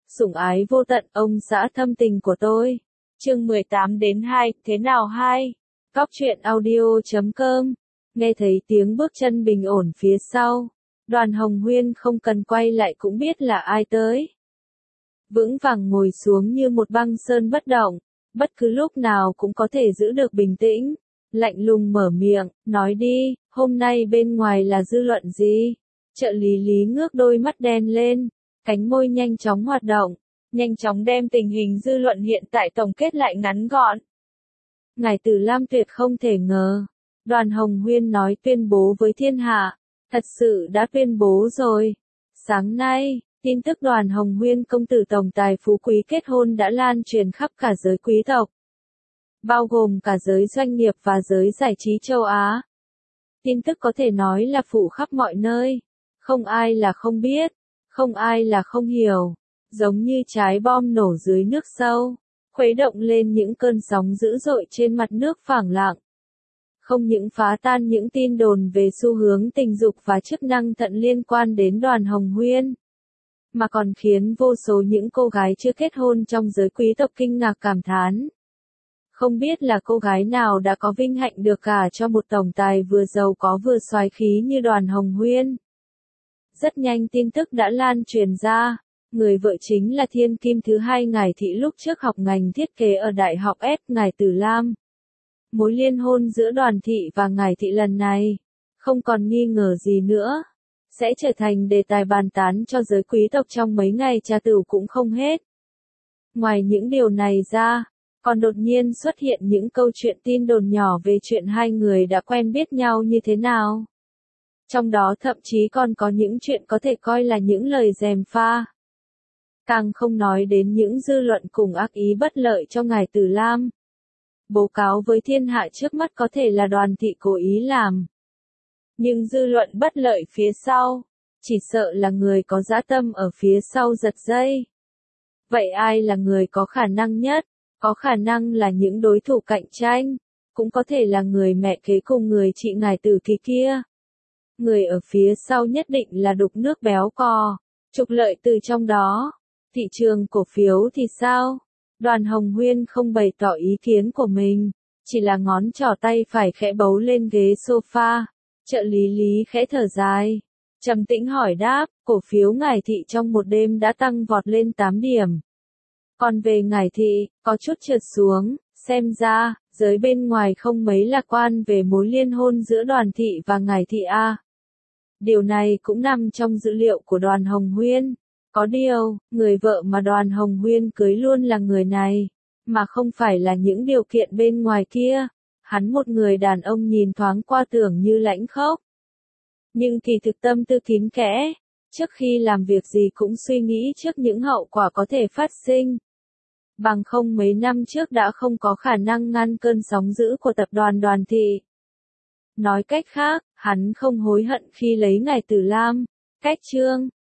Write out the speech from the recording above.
sủng ái vô tận, ông xã thâm tình của tôi. Chương 18 đến 2, thế nào hai? Cóc truyện audio.com. Nghe thấy tiếng bước chân bình ổn phía sau. Đoàn Hồng Huyên không cần quay lại cũng biết là ai tới. Vững vàng ngồi xuống như một băng sơn bất động, bất cứ lúc nào cũng có thể giữ được bình tĩnh. Lạnh lùng mở miệng, nói đi, hôm nay bên ngoài là dư luận gì? Trợ lý Lý ngước đôi mắt đen lên, cánh môi nhanh chóng hoạt động, nhanh chóng đem tình hình dư luận hiện tại tổng kết lại ngắn gọn. Ngài Tử Lam tuyệt không thể ngờ. Đoàn Hồng Huyên nói tuyên bố với thiên hạ, thật sự đã tuyên bố rồi. Sáng nay, tin tức Đoàn Hồng Huyên công tử tổng tài phú quý kết hôn đã lan truyền khắp cả giới quý tộc, bao gồm cả giới doanh nghiệp và giới giải trí châu Á. Tin tức có thể nói là phủ khắp mọi nơi, không ai là không biết, không ai là không hiểu, giống như trái bom nổ dưới nước sâu, khuấy động lên những cơn sóng dữ dội trên mặt nước phẳng lặng. Không những phá tan những tin đồn về xu hướng tình dục và chức năng thận liên quan đến Đoàn Hồng Huyên, mà còn khiến vô số những cô gái chưa kết hôn trong giới quý tộc kinh ngạc cảm thán. Không biết là cô gái nào đã có vinh hạnh được gả cho một tổng tài vừa giàu có vừa soái khí như Đoàn Hồng Huyên. Rất nhanh tin tức đã lan truyền ra, người vợ chính là thiên kim thứ hai Ngải Thị lúc trước học ngành thiết kế ở Đại học S, Ngải Tử Lam. Mối liên hôn giữa Đoàn Thị và Ngải Thị lần này, không còn nghi ngờ gì nữa, sẽ trở thành đề tài bàn tán cho giới quý tộc trong mấy ngày trà tửu cũng không hết. Ngoài những điều này ra, còn đột nhiên xuất hiện những câu chuyện tin đồn nhỏ về chuyện hai người đã quen biết nhau như thế nào. Trong đó thậm chí còn có những chuyện có thể coi là những lời gièm pha. Càng không nói đến những dư luận cùng ác ý bất lợi cho Ngải Tử Lam. Báo cáo với thiên hạ trước mắt có thể là Đoàn Thị cố ý làm. Nhưng dư luận bất lợi phía sau, chỉ sợ là người có dã tâm ở phía sau giật dây. Vậy ai là người có khả năng nhất? Có khả năng là những đối thủ cạnh tranh, cũng có thể là người mẹ kế cùng người chị Ngải Tử Kỳ kia. Người ở phía sau nhất định là đục nước béo cò, trục lợi từ trong đó. Thị trường cổ phiếu thì sao? Đoàn Hồng Huyên không bày tỏ ý kiến của mình, chỉ là ngón trỏ tay phải khẽ bấu lên ghế sofa. Trợ lý Lý khẽ thở dài, trầm tĩnh hỏi đáp, cổ phiếu Ngải Thị trong một đêm đã tăng vọt lên 8 điểm. Còn về Ngải Thị, có chút trượt xuống, xem ra, giới bên ngoài không mấy lạc quan về mối liên hôn giữa Đoàn Thị và Ngải Thị a. Điều này cũng nằm trong dữ liệu của Đoàn Hồng Huyên. Có điều, người vợ mà Đoàn Hồng Huyên cưới luôn là người này, mà không phải là những điều kiện bên ngoài kia. Hắn một người đàn ông nhìn thoáng qua tưởng như lãnh khốc, nhưng kỳ thực tâm tư kín kẽ, trước khi làm việc gì cũng suy nghĩ trước những hậu quả có thể phát sinh. Bằng không mấy năm trước đã không có khả năng ngăn cơn sóng dữ của tập đoàn Đoàn Thị. Nói cách khác, hắn không hối hận khi lấy Ngải Tử Lam. Cách chương